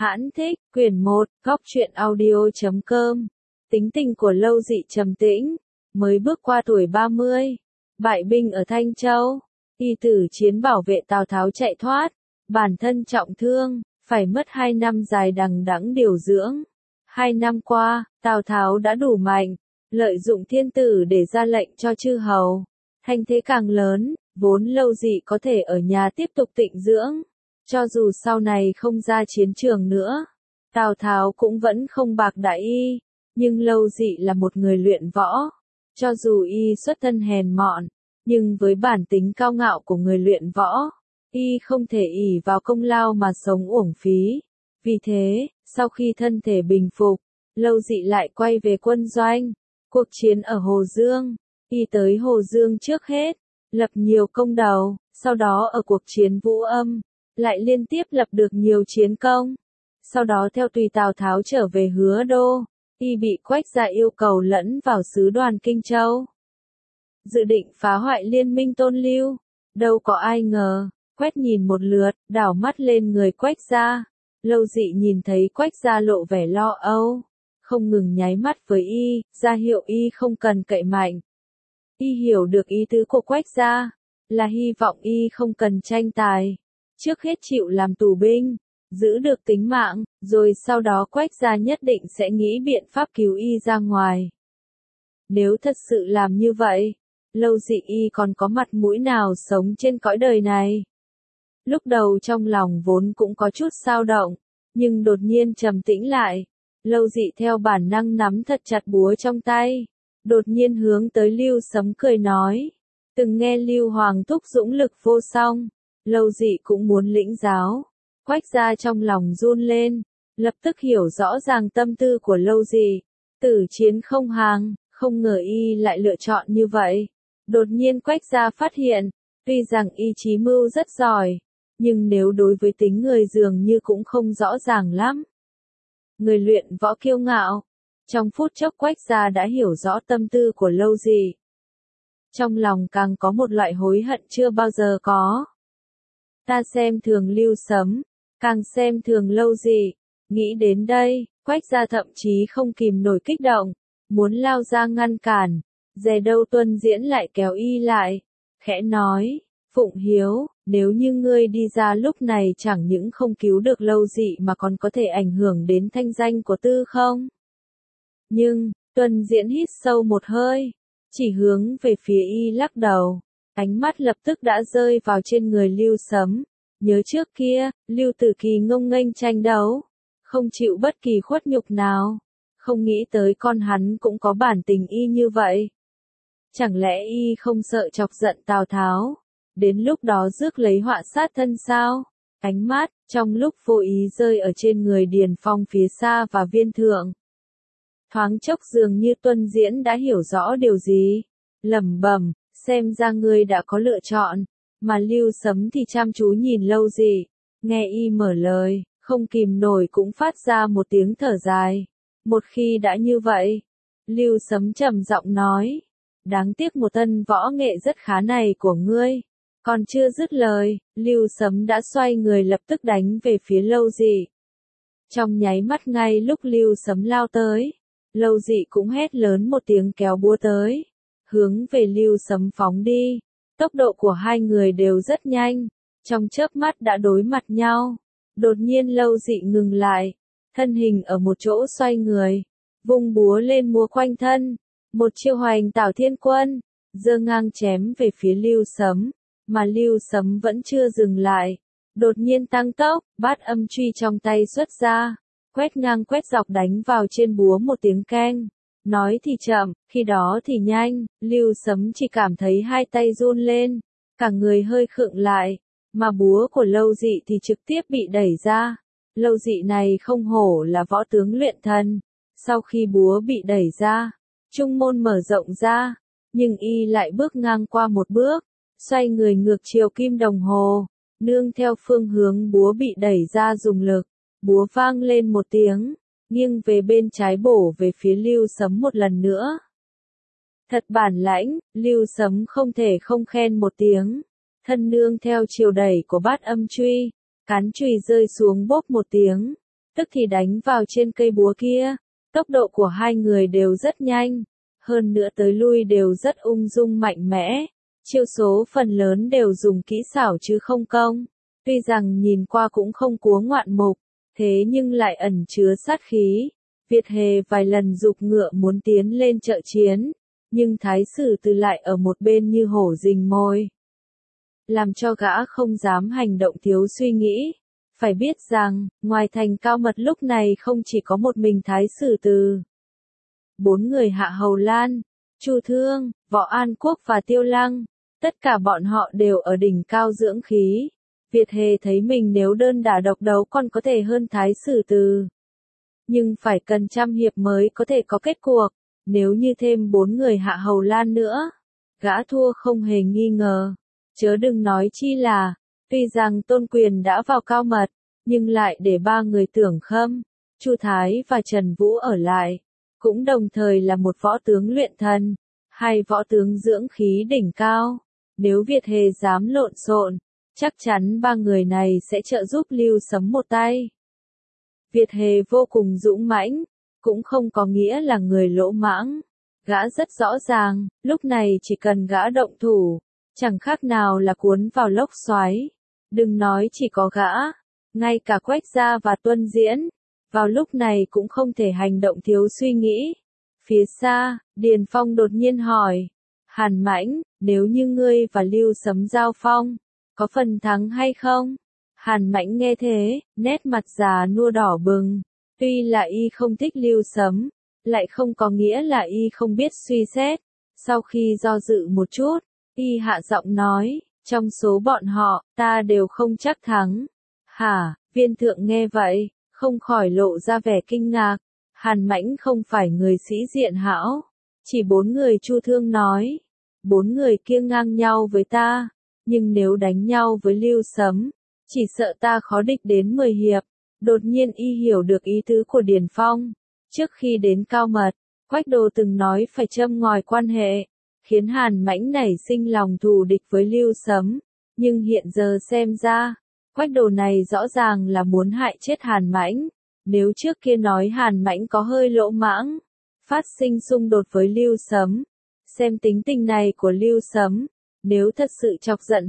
Hãn thích, quyển 1, góc truyện audio.com. Tính tình của Lâu Dị trầm tĩnh, mới bước qua tuổi 30, bại binh ở Thanh Châu, y tử chiến bảo vệ Tào Tháo chạy thoát, bản thân trọng thương, phải mất 2 năm dài đằng đẵng điều dưỡng. 2 năm qua, Tào Tháo đã đủ mạnh, lợi dụng thiên tử để ra lệnh cho chư hầu. Thanh thế càng lớn, vốn Lâu Dị có thể ở nhà tiếp tục tịnh dưỡng. Cho dù sau này không ra chiến trường nữa, Tào Tháo cũng vẫn không bạc đãi y, nhưng Lâu Dị là một người luyện võ. Cho dù y xuất thân hèn mọn, nhưng với bản tính cao ngạo của người luyện võ, y không thể ỷ vào công lao mà sống uổng phí. Vì thế, sau khi thân thể bình phục, Lâu Dị lại quay về quân doanh. Cuộc chiến ở Hồ Dương, y tới Hồ Dương trước hết, lập nhiều công đầu, sau đó ở cuộc chiến Vũ Âm, lại liên tiếp lập được nhiều chiến công. Sau đó theo tùy Tào Tháo trở về Hứa Đô, y bị Quách gia yêu cầu lẫn vào sứ đoàn Kinh Châu. Dự định phá hoại liên minh Tôn Lưu, đâu có ai ngờ, Quách nhìn một lượt, đảo mắt lên người Quách gia. Lâu Dị nhìn thấy Quách gia lộ vẻ lo âu, không ngừng nháy mắt với y, ra hiệu y không cần cậy mạnh. Y hiểu được ý tứ của Quách gia, là hy vọng y không cần tranh tài. Trước hết chịu làm tù binh, giữ được tính mạng, rồi sau đó Quách gia nhất định sẽ nghĩ biện pháp cứu y ra ngoài. Nếu thật sự làm như vậy, Lâu Dị y còn có mặt mũi nào sống trên cõi đời này? Lúc đầu trong lòng vốn cũng có chút xao động, nhưng đột nhiên trầm tĩnh lại. Lâu Dị theo bản năng nắm thật chặt búa trong tay, đột nhiên hướng tới Lưu Sấm cười nói, từng nghe Lưu Hoàng thúc dũng lực vô song. Lâu Dị cũng muốn lĩnh giáo. Quách gia trong lòng run lên, lập tức hiểu rõ ràng tâm tư của Lâu Dị. Tử chiến không hàng, không ngờ y lại lựa chọn như vậy. Đột nhiên Quách gia phát hiện, tuy rằng y trí mưu rất giỏi, nhưng nếu đối với tính người dường như cũng không rõ ràng lắm. Người luyện võ kiêu ngạo. Trong phút chốc Quách gia đã hiểu rõ tâm tư của Lâu Dị. Trong lòng càng có một loại hối hận chưa bao giờ có. Ta xem thường Lưu Sấm, càng xem thường Lâu Dị. Nghĩ đến đây, Quách gia thậm chí không kìm nổi kích động, muốn lao ra ngăn cản. Dè đâu Tuân Diễn lại kéo y lại, khẽ nói, Phụng Hiếu, nếu như ngươi đi ra lúc này chẳng những không cứu được Lâu Dị mà còn có thể ảnh hưởng đến thanh danh của Tư không? Nhưng, Tuân Diễn hít sâu một hơi, chỉ hướng về phía y lắc đầu. Ánh mắt lập tức đã rơi vào trên người Lưu Sấm. Nhớ trước kia, Lưu Tử Kỳ ngông nghênh tranh đấu, không chịu bất kỳ khuất nhục nào. Không nghĩ tới con hắn cũng có bản tình y như vậy. Chẳng lẽ y không sợ chọc giận Tào Tháo, đến lúc đó rước lấy họa sát thân sao? Ánh mắt, trong lúc vô ý rơi ở trên người Điền Phong phía xa và Viên Thượng. Thoáng chốc dường như Tuân Diễn đã hiểu rõ điều gì. Lẩm bẩm, xem ra ngươi đã có lựa chọn, mà Lưu Sấm thì chăm chú nhìn Lâu Dị. Nghe y mở lời, không kìm nổi cũng phát ra một tiếng thở dài. Một khi đã như vậy, Lưu Sấm trầm giọng nói, đáng tiếc một thân võ nghệ rất khá này của ngươi. Còn chưa dứt lời, Lưu Sấm đã xoay người lập tức đánh về phía Lâu Dị. Trong nháy mắt ngay lúc Lưu Sấm lao tới, Lâu Dị cũng hét lớn một tiếng kéo búa tới, hướng về Lưu Sấm phóng đi. Tốc độ của hai người đều rất nhanh, trong chớp mắt đã đối mặt nhau. Đột nhiên Lâu Dị ngừng lại, thân hình ở một chỗ xoay người, vung búa lên múa quanh thân, một chiêu Hoành Tảo Thiên Quân, giơ ngang chém về phía Lưu Sấm, mà Lưu Sấm vẫn chưa dừng lại, đột nhiên tăng tốc, Bát Âm Truy trong tay xuất ra, quét ngang quét dọc đánh vào trên búa một tiếng keng. Nói thì chậm, khi đó thì nhanh, Lưu Sấm chỉ cảm thấy hai tay run lên, cả người hơi khựng lại, mà búa của Lâu Dị thì trực tiếp bị đẩy ra. Lâu Dị này không hổ là võ tướng luyện thần. Sau khi búa bị đẩy ra, trung môn mở rộng ra, nhưng y lại bước ngang qua một bước, xoay người ngược chiều kim đồng hồ, nương theo phương hướng búa bị đẩy ra dùng lực, búa vang lên một tiếng, nghiêng về bên trái bổ về phía Lưu Sấm một lần nữa. Thật bản lãnh, Lưu Sấm không thể không khen một tiếng, thân nương theo chiều đẩy của Bát Âm Truy, cán chùy rơi xuống bốp một tiếng, tức thì đánh vào trên cây búa kia. Tốc độ của hai người đều rất nhanh, hơn nữa tới lui đều rất ung dung mạnh mẽ. Chiêu số phần lớn đều dùng kỹ xảo chứ không công. Tuy rằng nhìn qua cũng không cúa ngoạn mục, thế nhưng lại ẩn chứa sát khí. Việt Hề vài lần giục ngựa muốn tiến lên trợ chiến, nhưng Thái Sử Từ lại ở một bên như hổ rình mồi, làm cho gã không dám hành động thiếu suy nghĩ. Phải biết rằng, ngoài thành Cao Mật lúc này không chỉ có một mình Thái Sử Từ. 4 người Hạ Hầu Lan, Chu Thương, Võ An Quốc và Tiêu Lăng, tất cả bọn họ đều ở đỉnh cao dưỡng khí. Việt Hề thấy mình nếu đơn đả độc đấu còn có thể hơn Thái Sử Từ, nhưng phải cần trăm hiệp mới có thể có kết cuộc. Nếu như thêm 4 người Hạ Hầu Lan nữa, gã thua không hề nghi ngờ. Chớ đừng nói chi là, tuy rằng Tôn Quyền đã vào Cao Mật, nhưng lại để 3 người Tưởng Khâm, Chu Thái và Trần Vũ ở lại, cũng đồng thời là một võ tướng luyện thần, hay võ tướng dưỡng khí đỉnh cao. Nếu Việt Hề dám lộn xộn, chắc chắn 3 người này sẽ trợ giúp Lưu Sấm một tay. Việt Hề vô cùng dũng mãnh, cũng không có nghĩa là người lỗ mãng. Gã rất rõ ràng, lúc này chỉ cần gã động thủ, chẳng khác nào là cuốn vào lốc xoáy. Đừng nói chỉ có gã, ngay cả Quách Gia và Tuân Diễn, vào lúc này cũng không thể hành động thiếu suy nghĩ. Phía xa, Điền Phong đột nhiên hỏi, Hàn Mãnh, nếu như ngươi và Lưu Sấm giao phong, có phần thắng hay không? Hàn Mãnh nghe thế, nét mặt già nua đỏ bừng. Tuy là y không thích Lưu Sấm, lại không có nghĩa là y không biết suy xét. Sau khi do dự một chút, y hạ giọng nói, trong số bọn họ, ta đều không chắc thắng. Hả, Viên Thượng nghe vậy, không khỏi lộ ra vẻ kinh ngạc. Hàn Mãnh không phải người sĩ diện hão. Chỉ 4 người Chu Thương nói, 4 người kia ngang nhau với ta, nhưng nếu đánh nhau với Lưu Sấm, chỉ sợ ta khó địch đến 10 hiệp. Đột nhiên y hiểu được ý tứ của Điền Phong. Trước khi đến Cao Mật, Quách Đồ từng nói phải châm ngòi quan hệ, khiến Hàn Mãnh nảy sinh lòng thù địch với Lưu Sấm. Nhưng hiện giờ xem ra, Quách Đồ này rõ ràng là muốn hại chết Hàn Mãnh. Nếu trước kia nói Hàn Mãnh có hơi lỗ mãng, phát sinh xung đột với Lưu Sấm, xem tính tình này của Lưu Sấm, nếu thật sự chọc giận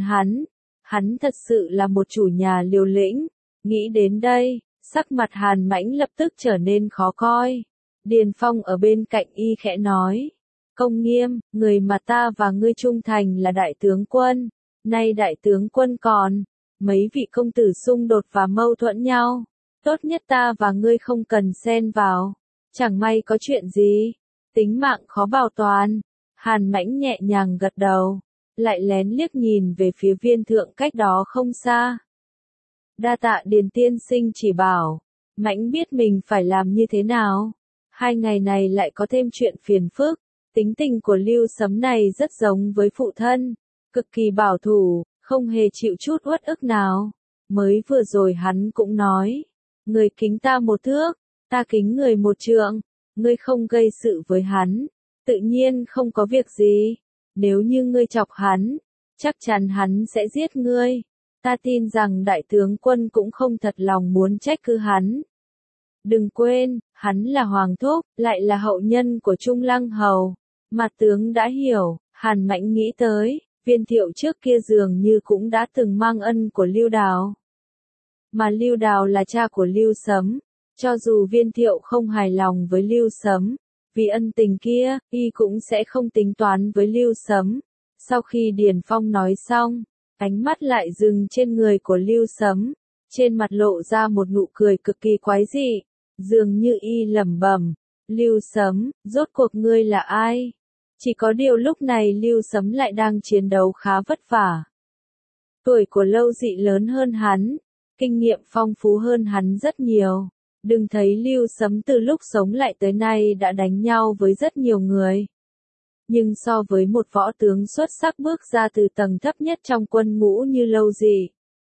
hắn thật sự là một chủ nhà liều lĩnh. Nghĩ đến đây, sắc mặt Hàn Mãnh lập tức trở nên khó coi. Điền Phong ở bên cạnh y khẽ nói, Công Nghiêm, người mà ta và ngươi trung thành là đại tướng quân, nay đại tướng quân còn, mấy vị công tử xung đột và mâu thuẫn nhau, tốt nhất ta và ngươi không cần xen vào, chẳng may có chuyện gì, tính mạng khó bảo toàn. Hàn Mãnh nhẹ nhàng gật đầu, lại lén liếc nhìn về phía Viên Thượng cách đó không xa. Đa tạ Điền tiên sinh chỉ bảo, Mãnh biết mình phải làm như thế nào. 2 ngày này lại có thêm chuyện phiền phức. Tính tình của Lưu Sấm này rất giống với phụ thân, cực kỳ bảo thủ, không hề chịu chút uất ức nào. Mới vừa rồi hắn cũng nói, người kính ta 1 thước, ta kính người 1 trượng, ngươi không gây sự với hắn, tự nhiên không có việc gì. Nếu như ngươi chọc hắn, chắc chắn hắn sẽ giết ngươi. Ta tin rằng đại tướng quân cũng không thật lòng muốn trách cứ hắn. Đừng quên, hắn là hoàng thúc, lại là hậu nhân của Trung Lăng Hầu. Mặt tướng đã hiểu. Hàn Mãnh nghĩ tới, Viên Thiệu trước kia dường như cũng đã từng mang ân của Lưu Đào. Mà Lưu Đào là cha của Lưu Sấm. Cho dù Viên Thiệu không hài lòng với Lưu Sấm, vì ân tình kia, y cũng sẽ không tính toán với Lưu Sấm. Sau khi Điền Phong nói xong, ánh mắt lại dừng trên người của Lưu Sấm, trên mặt lộ ra một nụ cười cực kỳ quái dị, dường như y lẩm bẩm, Lưu Sấm, rốt cuộc ngươi là ai? Chỉ có điều lúc này Lưu Sấm lại đang chiến đấu khá vất vả. Tuổi của Lâu Dị lớn hơn hắn, kinh nghiệm phong phú hơn hắn rất nhiều. Đừng thấy Lưu Sấm từ lúc sống lại tới nay đã đánh nhau với rất nhiều người. Nhưng so với một võ tướng xuất sắc bước ra từ tầng thấp nhất trong quân ngũ như Lâu Dị,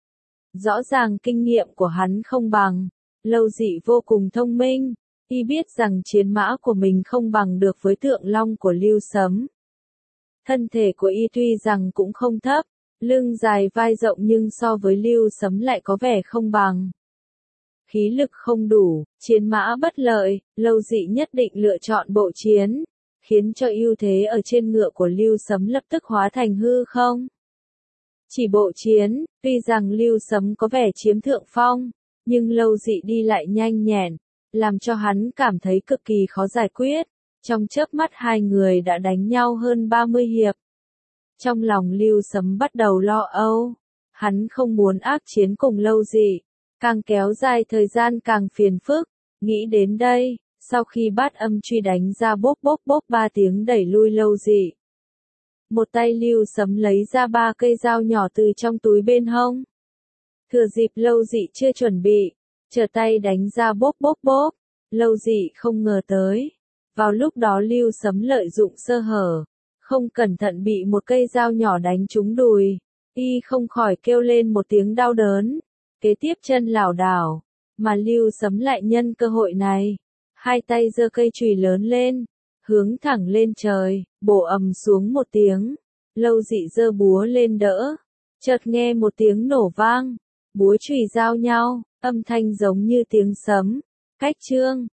rõ ràng kinh nghiệm của hắn không bằng. Lâu Dị vô cùng thông minh, y biết rằng chiến mã của mình không bằng được với Thượng Long của Lưu Sấm. Thân thể của y tuy rằng cũng không thấp, lưng dài vai rộng nhưng so với Lưu Sấm lại có vẻ không bằng. khí lực không đủ, chiến mã bất lợi, Lâu Dị nhất định lựa chọn bộ chiến, khiến cho ưu thế ở trên ngựa của Lưu Sấm lập tức hóa thành hư không. Chỉ bộ chiến, tuy rằng Lưu Sấm có vẻ chiếm thượng phong, nhưng Lâu Dị đi lại nhanh nhẹn, làm cho hắn cảm thấy cực kỳ khó giải quyết. Trong chớp mắt hai người đã đánh nhau hơn 30 hiệp. Trong lòng Lưu Sấm bắt đầu lo âu, hắn không muốn ác chiến cùng Lâu Dị, càng kéo dài thời gian càng phiền phức. Nghĩ đến đây, sau khi Bát Âm truy đánh ra bốp bốp bốp 3 tiếng đẩy lui Lâu Dị. Một tay Lưu Sấm lấy ra 3 cây dao nhỏ từ trong túi bên hông. Thừa dịp Lâu Dị chưa chuẩn bị, trở tay đánh ra bốp bốp bốp. Lâu Dị không ngờ tới. Vào lúc đó Lưu Sấm lợi dụng sơ hở, không cẩn thận bị một cây dao nhỏ đánh trúng đùi. Y không khỏi kêu lên một tiếng đau đớn. Kế tiếp chân lảo đảo, mà Lưu Sấm lại nhân cơ hội này. Hai tay giơ cây chùy lớn lên, hướng thẳng lên trời, bổ ầm xuống một tiếng. Lâu Dị giơ búa lên đỡ. Chợt nghe một tiếng nổ vang. Búa chùy giao nhau, âm thanh giống như tiếng sấm. Cách chương